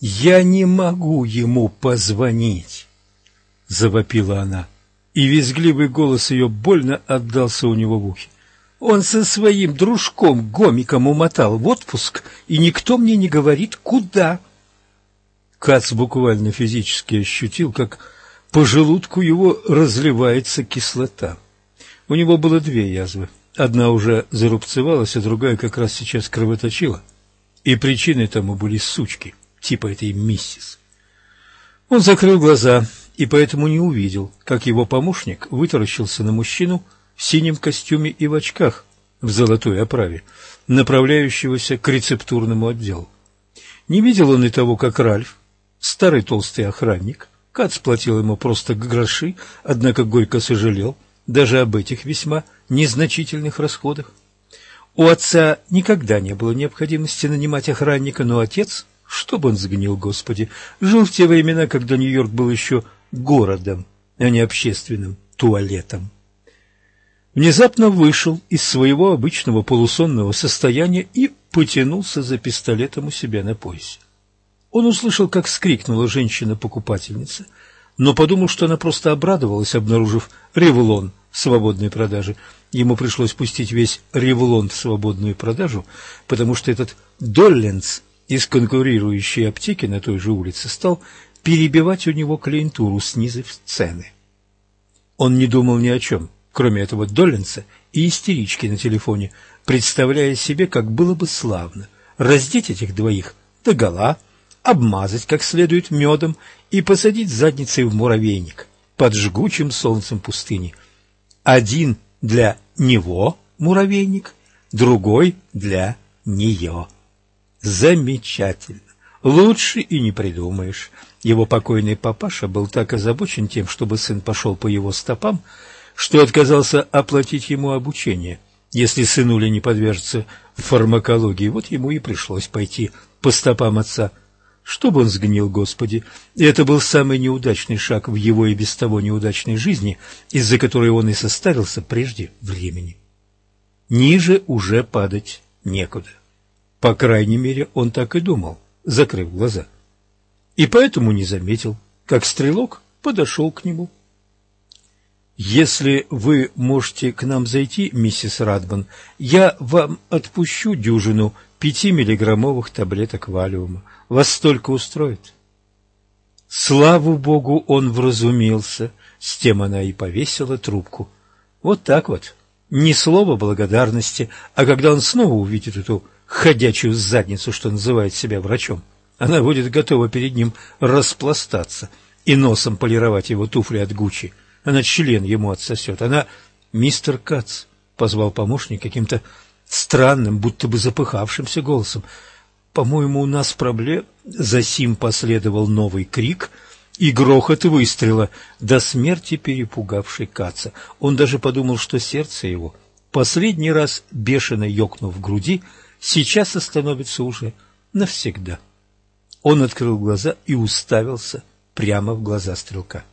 «Я не могу ему позвонить!» — завопила она, и визгливый голос ее больно отдался у него в ухе. «Он со своим дружком-гомиком умотал в отпуск, и никто мне не говорит, куда!» Кац буквально физически ощутил, как по желудку его разливается кислота. У него было две язвы. Одна уже зарубцевалась, а другая как раз сейчас кровоточила. И причиной тому были сучки, типа этой миссис. Он закрыл глаза и поэтому не увидел, как его помощник вытаращился на мужчину в синем костюме и в очках в золотой оправе, направляющегося к рецептурному отделу. Не видел он и того, как Ральф, старый толстый охранник, Кац платил ему просто гроши, однако горько сожалел даже об этих весьма незначительных расходах. У отца никогда не было необходимости нанимать охранника, но отец, чтобы он сгнил, Господи, жил в те времена, когда Нью-Йорк был еще городом, а не общественным туалетом. Внезапно вышел из своего обычного полусонного состояния и потянулся за пистолетом у себя на поясе. Он услышал, как вскрикнула женщина-покупательница, но подумал, что она просто обрадовалась, обнаружив ревлон в свободной продаже. Ему пришлось пустить весь ревлон в свободную продажу, потому что этот Долленс из конкурирующей аптеки на той же улице стал перебивать у него клиентуру, снизив цены. Он не думал ни о чем, кроме этого Долленса и истерички на телефоне, представляя себе, как было бы славно раздеть этих двоих догола, обмазать как следует медом и посадить задницей в муравейник под жгучим солнцем пустыни. Один для него муравейник, другой для нее. Замечательно. Лучше и не придумаешь. Его покойный папаша был так озабочен тем, чтобы сын пошел по его стопам, что отказался оплатить ему обучение. Если сынуля не подвержется фармакологии, вот ему и пришлось пойти по стопам отца. Чтобы он сгнил, Господи, и это был самый неудачный шаг в его и без того неудачной жизни, из-за которой он и состарился прежде времени. Ниже уже падать некуда. По крайней мере, он так и думал, закрыв глаза. И поэтому не заметил, как стрелок подошел к нему. «Если вы можете к нам зайти, миссис Радбан, я вам отпущу дюжину 5-миллиграммовых таблеток валиума. Вас столько устроит?» Слава Богу, он вразумился, с тем она и повесила трубку. Вот так вот, ни слова благодарности, а когда он снова увидит эту ходячую задницу, что называет себя врачом, она будет готова перед ним распластаться и носом полировать его туфли от Гуччи. Она член ему отсосет. Она... «Мистер Кац», — позвал помощник каким-то странным, будто бы запыхавшимся голосом. «По-моему, у нас проблем...» Засим последовал новый крик и грохот выстрела, до смерти перепугавший Каца. Он даже подумал, что сердце его, последний раз бешено ёкнув в груди, сейчас остановится уже навсегда. Он открыл глаза и уставился прямо в глаза стрелка.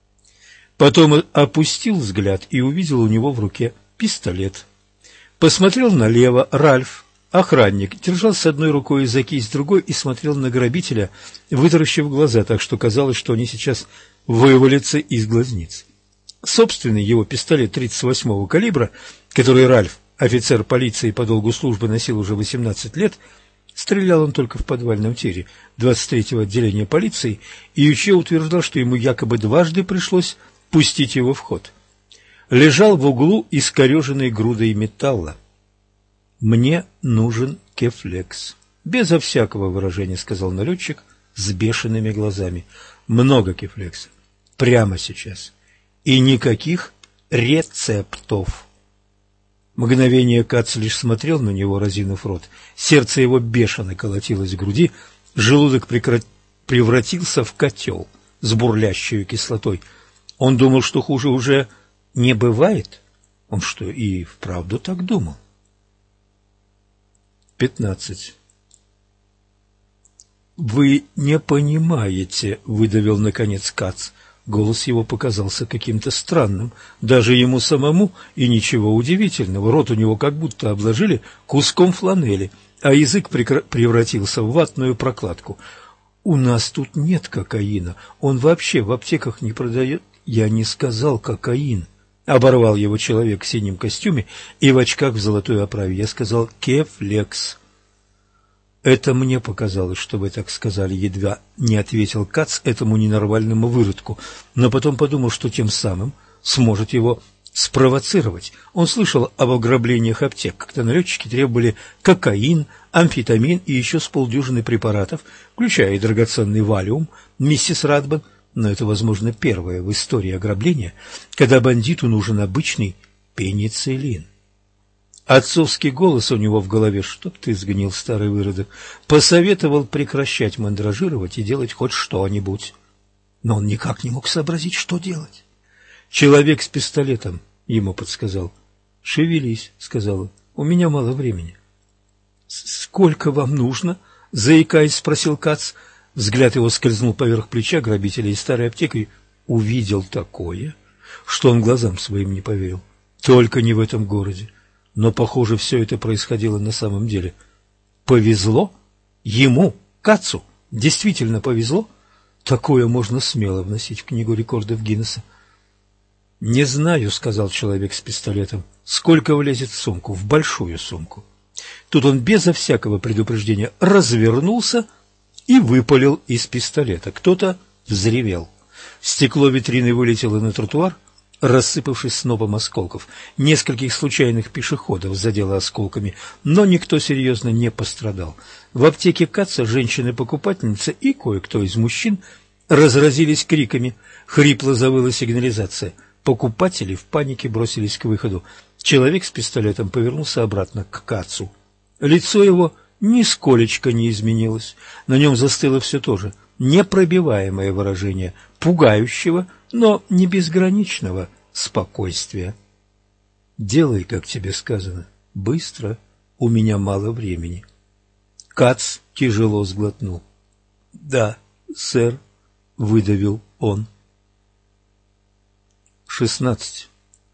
Потом опустил взгляд и увидел у него в руке пистолет. Посмотрел налево. Ральф, охранник, держал с одной рукой за кисть другой и смотрел на грабителя, вытаращив глаза, так что казалось, что они сейчас вывалятся из глазниц. Собственный его пистолет 38-го калибра, который Ральф, офицер полиции по долгу службы, носил уже 18 лет, стрелял он только в подвальном тире 23-го отделения полиции, и Юче утверждал, что ему якобы дважды пришлось пустить его в ход. Лежал в углу искореженной грудой металла. «Мне нужен кефлекс», — безо всякого выражения сказал налетчик с бешеными глазами. «Много кефлекса. Прямо сейчас. И никаких рецептов». Мгновение Кац лишь смотрел на него, разинув рот. Сердце его бешено колотилось в груди, желудок превратился в котел с бурлящей кислотой. Он думал, что хуже уже не бывает. Он что, и вправду так думал? 15. «Вы не понимаете», — выдавил наконец Кац. Голос его показался каким-то странным, даже ему самому, и ничего удивительного. Рот у него как будто обложили куском фланели, а язык превратился в ватную прокладку. «У нас тут нет кокаина. Он вообще в аптеках не продает». «Я не сказал кокаин», — оборвал его человек в синем костюме и в очках в золотой оправе. «Я сказал кефлекс». «Это мне показалось, что вы так сказали», — едва не ответил Кац этому ненормальному выродку, но потом подумал, что тем самым сможет его спровоцировать. Он слышал об ограблениях аптек, когда налетчики требовали кокаин, амфетамин и еще с полдюжины препаратов, включая и драгоценный валиум, миссис Радбан, но это, возможно, первое в истории ограбления, когда бандиту нужен обычный пенициллин. Отцовский голос у него в голове, чтоб ты сгнил, старый выродок, посоветовал прекращать мандражировать и делать хоть что-нибудь. Но он никак не мог сообразить, что делать. Человек с пистолетом ему подсказал. «Шевелись», — сказал он, — «у меня мало времени». «Сколько вам нужно?» — заикаясь, спросил Кац. Взгляд его скользнул поверх плеча грабителя из старой аптеки. Увидел такое, что он глазам своим не поверил. Только не в этом городе. Но, похоже, все это происходило на самом деле. Повезло? Ему, Кацу, действительно повезло? Такое можно смело вносить в книгу рекордов Гиннесса. «Не знаю», — сказал человек с пистолетом, — «сколько влезет в сумку, в большую сумку». Тут он безо всякого предупреждения развернулся и выпалил из пистолета. Кто-то взревел. Стекло витрины вылетело на тротуар, рассыпавшись снопом осколков. Нескольких случайных пешеходов задело осколками, но никто серьезно не пострадал. В аптеке Каца женщины-покупательницы и кое-кто из мужчин разразились криками. Хрипло завыла сигнализация. Покупатели в панике бросились к выходу. Человек с пистолетом повернулся обратно к Кацу. Лицо его нисколечко не изменилось. На нем застыло все то же непробиваемое выражение пугающего, но не безграничного спокойствия. «Делай, как тебе сказано. Быстро. У меня мало времени». Кац тяжело сглотнул. «Да, сэр», — выдавил он. 16.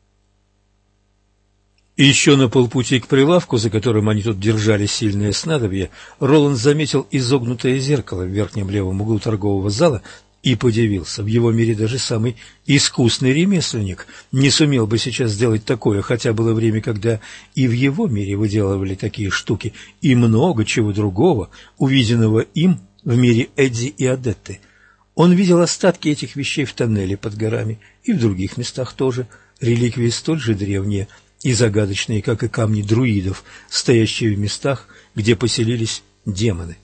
И еще на полпути к прилавку, за которым они тут держали сильное снадобье, Роланд заметил изогнутое зеркало в верхнем левом углу торгового зала и подивился. В его мире даже самый искусный ремесленник не сумел бы сейчас сделать такое, хотя было время, когда и в его мире выделывали такие штуки, и много чего другого, увиденного им в мире Эдди и Адетты. Он видел остатки этих вещей в тоннеле под горами и в других местах тоже, реликвии столь же древние и загадочные, как и камни друидов, стоящие в местах, где поселились демоны.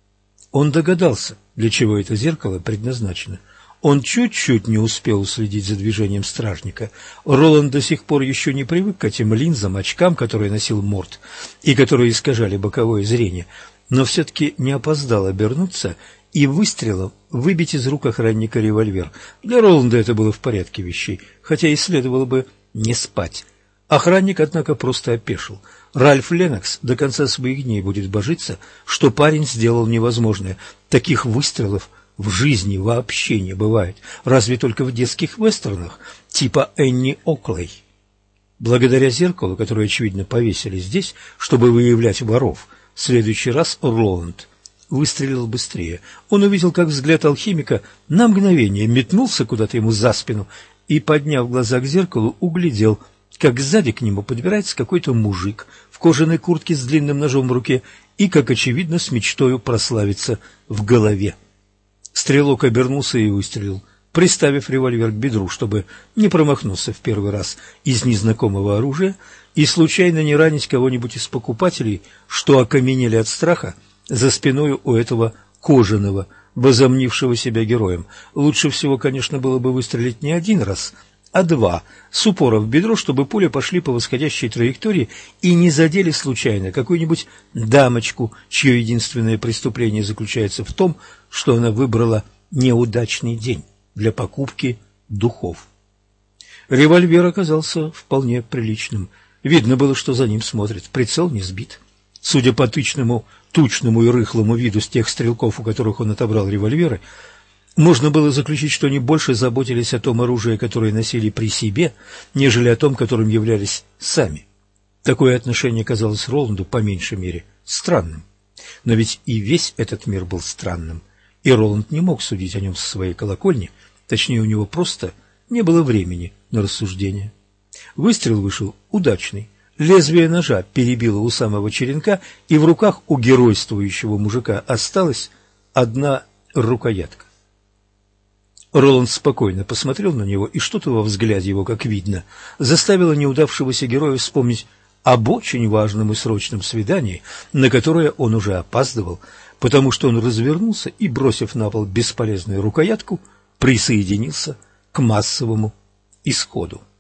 Он догадался, для чего это зеркало предназначено. Он чуть-чуть не успел уследить за движением стражника. Роланд до сих пор еще не привык к этим линзам, очкам, которые носил Морт, и которые искажали боковое зрение, но все-таки не опоздал обернуться и выстрелом выбить из рук охранника револьвер. Для Роланда это было в порядке вещей, хотя и следовало бы не спать. Охранник, однако, просто опешил. Ральф Леннокс до конца своих дней будет божиться, что парень сделал невозможное. Таких выстрелов в жизни вообще не бывает, разве только в детских вестернах, типа Энни Оклей. Благодаря зеркалу, которое, очевидно, повесили здесь, чтобы выявлять воров, в следующий раз Роланд выстрелил быстрее. Он увидел, как взгляд алхимика на мгновение метнулся куда-то ему за спину и, подняв глаза к зеркалу, углядел, как сзади к нему подбирается какой-то мужик в кожаной куртке с длинным ножом в руке и, как очевидно, с мечтою прославиться в голове. Стрелок обернулся и выстрелил, приставив револьвер к бедру, чтобы не промахнуться в первый раз из незнакомого оружия и случайно не ранить кого-нибудь из покупателей, что окаменели от страха за спиной у этого кожаного, возомнившего себя героем. Лучше всего, конечно, было бы выстрелить не один раз, а два, с упора в бедро, чтобы пули пошли по восходящей траектории и не задели случайно какую-нибудь дамочку, чье единственное преступление заключается в том, что она выбрала неудачный день для покупки духов. Револьвер оказался вполне приличным. Видно было, что за ним смотрят. Прицел не сбит. Судя по тучному и рыхлому виду с тех стрелков, у которых он отобрал револьверы, можно было заключить, что они больше заботились о том оружии, которое носили при себе, нежели о том, которым являлись сами. Такое отношение казалось Роланду, по меньшей мере, странным. Но ведь и весь этот мир был странным, и Роланд не мог судить о нем со своей колокольни, точнее, у него просто не было времени на рассуждения. Выстрел вышел удачный. Лезвие ножа перебило у самого черенка, и в руках у геройствующего мужика осталась одна рукоятка. Роланд спокойно посмотрел на него, и что-то во взгляде его, как видно, заставило неудавшегося героя вспомнить об очень важном и срочном свидании, на которое он уже опаздывал, потому что он развернулся и, бросив на пол бесполезную рукоятку, присоединился к массовому исходу.